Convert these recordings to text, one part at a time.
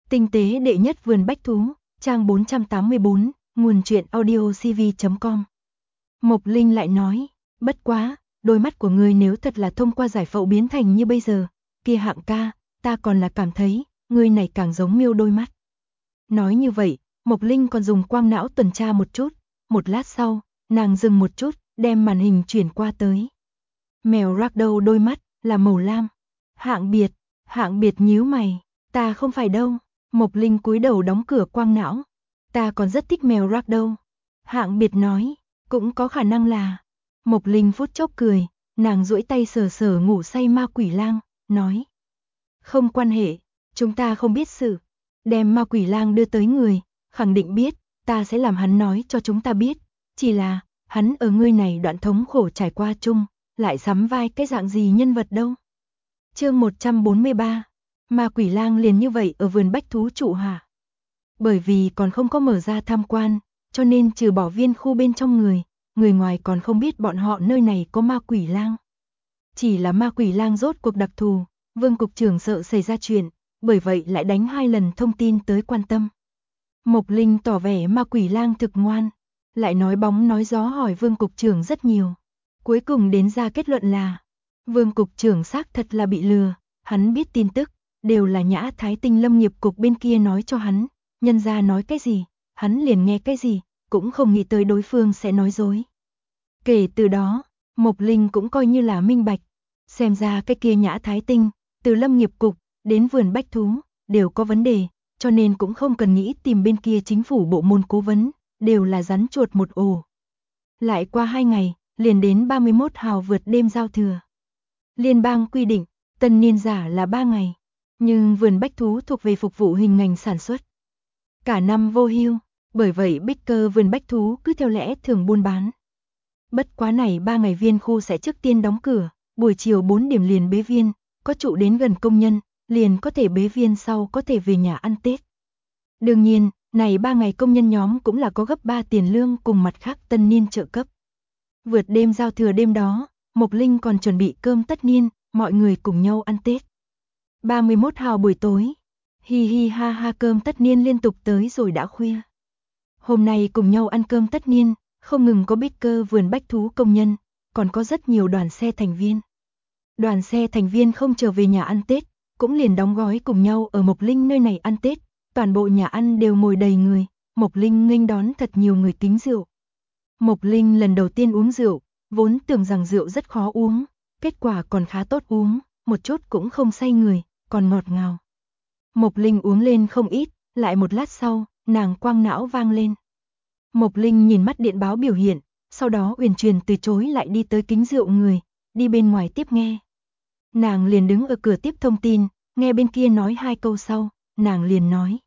Tinh tế đệ nhất vườn bách thú, trang 484, nguồn truyện audiocv.com. Mộc Linh lại nói, bất quá, đôi mắt của ngươi nếu thật là thông qua giải phẫu biến thành như bây giờ, kia Hạng ca, ta còn là cảm thấy, ngươi này càng giống Miêu đôi mắt. Nói như vậy, Mộc Linh còn dùng quang não tuần tra một chút, một lát sau, nàng dừng một chút, đem màn hình chuyển qua tới. Mèo Ragdoll đôi mắt, là màu lam. Hạng biệt nhíu mày, ta không phải đâu. Mộc Linh cúi đầu đóng cửa quang não. Ta còn rất thích mèo Ragdoll. Hạng biệt nói, cũng có khả năng là. Mộc Linh phút chốc cười, nàng duỗi tay sờ sờ ngủ say ma quỷ lang, nói. Không quan hệ, chúng ta không biết sự. Đem ma quỷ lang đưa tới người, khẳng định biết, ta sẽ làm hắn nói cho chúng ta biết. Chỉ là, hắn ở ngươi này đoạn thống khổ trải qua chung, lại sắm vai cái dạng gì nhân vật đâu. Chương 143, ma quỷ lang liền như vậy ở vườn bách thú trụ hả? Bởi vì còn không có mở ra tham quan, cho nên trừ bỏ viên khu bên trong người ngoài còn không biết bọn họ nơi này có ma quỷ lang. Chỉ là ma quỷ lang rốt cuộc đặc thù, Vương cục trưởng sợ xảy ra chuyện, bởi vậy lại đánh 2 lần thông tin tới quan tâm. Mộc Linh tỏ vẻ ma quỷ lang thực ngoan, lại nói bóng nói gió hỏi Vương cục trưởng rất nhiều. Cuối cùng đến ra kết luận là, Vương cục trưởng xác thật là bị lừa, hắn biết tin tức, đều là Nhã Thái Tinh Lâm nghiệp cục bên kia nói cho hắn, nhân gia nói cái gì, hắn liền nghe cái gì, cũng không nghĩ tới đối phương sẽ nói dối. Kể từ đó, Mộc Linh cũng coi như là minh bạch, xem ra cái kia Nhã Thái Tinh, từ Lâm nghiệp cục đến vườn bách thú, đều có vấn đề, cho nên cũng không cần nghĩ tìm bên kia chính phủ bộ môn cố vấn, đều là rắn chuột một ổ. Lại qua 2 ngày, liền đến 31 hào vượt đêm giao thừa. Liên bang quy định, tân niên giả là 3 ngày, nhưng vườn bách thú thuộc về phục vụ hình ngành sản xuất. Cả năm vô hưu, bởi vậy Bích Cơ vườn bách thú cứ theo lẽ thường buôn bán. Bất quá này 3 ngày viên khu sẽ trước tiên đóng cửa, buổi chiều 4 điểm liền bế viên, có trụ đến gần công nhân, liền có thể bế viên sau có thể về nhà ăn Tết. Đương nhiên, này 3 ngày công nhân nhóm cũng là có gấp 3 tiền lương cùng mặt khác tân niên trợ cấp. Vượt đêm giao thừa đêm đó, Mộc Linh còn chuẩn bị cơm tất niên, mọi người cùng nhau ăn Tết. 31 hào buổi tối, hi hi ha ha cơm tất niên liên tục tới rồi đã khuya. Hôm nay cùng nhau ăn cơm tất niên, không ngừng có Bích Cơ vườn bách thú công nhân, còn có rất nhiều đoàn xe thành viên. Đoàn xe thành viên không trở về nhà ăn Tết, cũng liền đóng gói cùng nhau ở Mộc Linh nơi này ăn Tết, toàn bộ nhà ăn đều ngồi đầy người, Mộc Linh nghênh đón thật nhiều người kính rượu. Mộc Linh lần đầu tiên uống rượu, vốn tưởng rằng rượu rất khó uống, kết quả còn khá tốt uống, một chút cũng không say người, còn ngọt ngào. Mộc Linh uống lên không ít, lại một lát sau, nàng quang não vang lên. Mộc Linh nhìn mắt điện báo biểu hiện, sau đó uyển chuyển từ chối lại đi tới kính rượu người, đi bên ngoài tiếp nghe. Nàng liền đứng ở cửa tiếp thông tin, nghe bên kia nói 2 câu sau, nàng liền nói.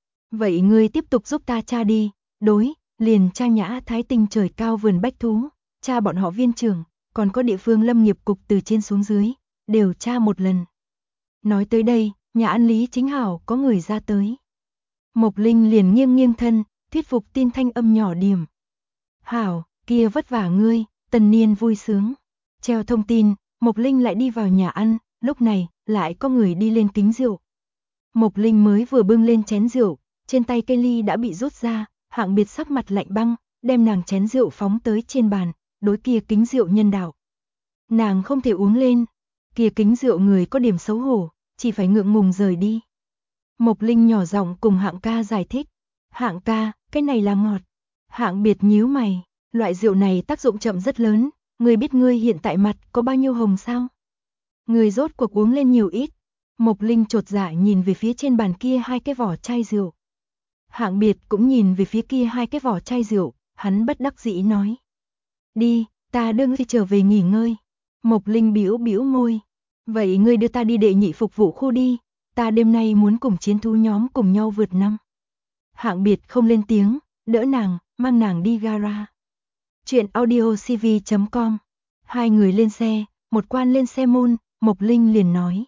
Vậy ngươi tiếp tục giúp ta tra đi, đối, liền tra Nhã Thái Tinh trời cao vườn bách thú, tra bọn họ viên trưởng, còn có địa phương lâm nghiệp cục từ trên xuống dưới, đều tra một lần. Nói tới đây, nhà ăn Lý Chính Hảo có người ra tới. Mộc Linh liền nghiêng thân, thuyết phục tin thanh âm nhỏ điểm. Hảo, kia vất vả ngươi, tân niên vui sướng. Treo thông tin, Mộc Linh lại đi vào nhà ăn, lúc này, lại có người đi lên kính rượu. Mộc Linh mới vừa bưng lên chén rượu, trên tay cây ly đã bị rút ra, Hạng Biệt sắc mặt lạnh băng, đem nàng chén rượu phóng tới trên bàn, đối kia kính rượu nhân đạo. Nàng không thể uống lên, kia kính rượu người có điểm xấu hổ, chỉ phải ngượng ngùng rời đi. Mộc Linh nhỏ giọng cùng Hạng ca giải thích, Hạng ca, cái này là ngọt. Hạng Biệt nhíu mày, loại rượu này tác dụng chậm rất lớn, ngươi biết ngươi hiện tại mặt có bao nhiêu hồng sao? Ngươi rốt cuộc uống lên nhiều ít. Mộc Linh chột dạ nhìn về phía trên bàn kia 2 cái vỏ chai rượu. Hạng Biệt cũng nhìn về phía kia 2 cái vỏ chai rượu, hắn bất đắc dĩ nói. Đi, ta đưa ngươi trở về nghỉ ngơi. Mộc Linh bĩu môi. Vậy ngươi đưa ta đi đệ nhị phục vụ khu đi, ta đêm nay muốn cùng chiến thú nhóm cùng nhau vượt năm. Hạng Biệt không lên tiếng, đỡ nàng, mang nàng đi gara. Chuyện audiocv.com. 2 người lên xe, một quan lên xe môn, Mộc Linh liền nói.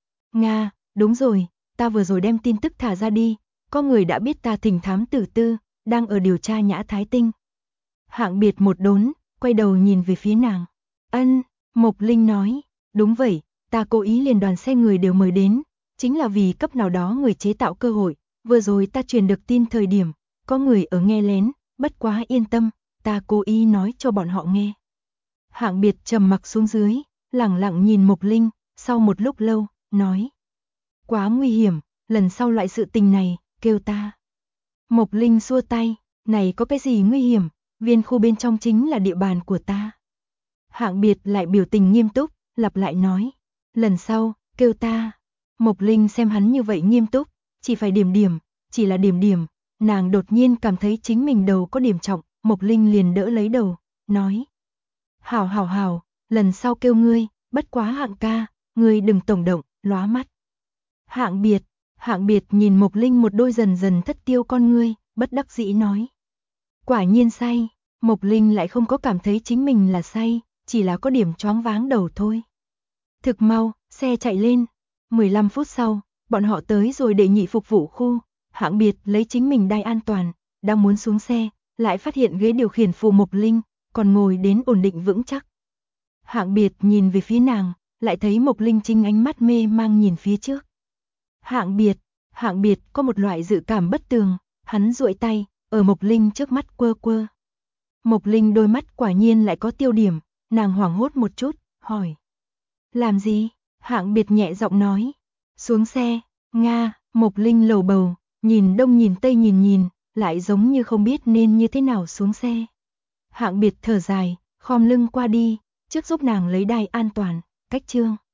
Nga, đúng rồi, ta vừa rồi đem tin tức thả ra đi, có người đã biết ta thỉnh thám tử tư, đang ở điều tra Nhã Thái Tinh. Hạng Biệt một đốn, quay đầu nhìn về phía nàng. Ân, Mộc Linh nói, đúng vậy, ta cố ý liền đoàn xe người đều mời đến, chính là vì cấp nào đó người chế tạo cơ hội, vừa rồi ta truyền được tin thời điểm, có người ở nghe lén, bất quá yên tâm, ta cố ý nói cho bọn họ nghe. Hạng Biệt trầm mặc xuống dưới, lẳng lặng nhìn Mộc Linh, sau một lúc lâu, nói. Quá nguy hiểm, lần sau loại sự tình này, kêu ta. Mộc Linh xua tay, này có cái gì nguy hiểm, viên khu bên trong chính là địa bàn của ta. Hạng Biệt lại biểu tình nghiêm túc, lặp lại nói. Lần sau, kêu ta. Mộc Linh xem hắn như vậy nghiêm túc, chỉ phải điểm, chỉ là điểm, nàng đột nhiên cảm thấy chính mình đầu có điểm trọng, Mộc Linh liền đỡ lấy đầu, nói. Hảo, lần sau kêu ngươi, bất quá Hạng ca, ngươi đừng tổng động, lóa mắt. Hạng Biệt nhìn Mộc Linh một đôi dần dần thất tiêu con ngươi, bất đắc dĩ nói. Quả nhiên say, Mộc Linh lại không có cảm thấy chính mình là say, chỉ là có điểm choáng váng đầu thôi. Thực mau, xe chạy lên, 15 phút sau, bọn họ tới rồi để nhị phục vụ khu, Hạng Biệt lấy chính mình đai an toàn, đang muốn xuống xe, lại phát hiện ghế điều khiển phụ Mộc Linh, còn ngồi đến ổn định vững chắc. Hạng Biệt nhìn về phía nàng, lại thấy Mộc Linh chính ánh mắt mê mang nhìn phía trước. Hạng Biệt có một loại dự cảm bất tường, hắn duỗi tay, ở Mộc Linh trước mắt quơ. Mộc Linh đôi mắt quả nhiên lại có tiêu điểm, nàng hoảng hốt một chút, hỏi. Làm gì? Hạng Biệt nhẹ giọng nói. Xuống xe, Nga, Mộc Linh lầu bầu, nhìn đông nhìn tây nhìn, lại giống như không biết nên như thế nào xuống xe. Hạng Biệt thở dài, khom lưng qua đi, trước giúp nàng lấy đai an toàn, cách trương.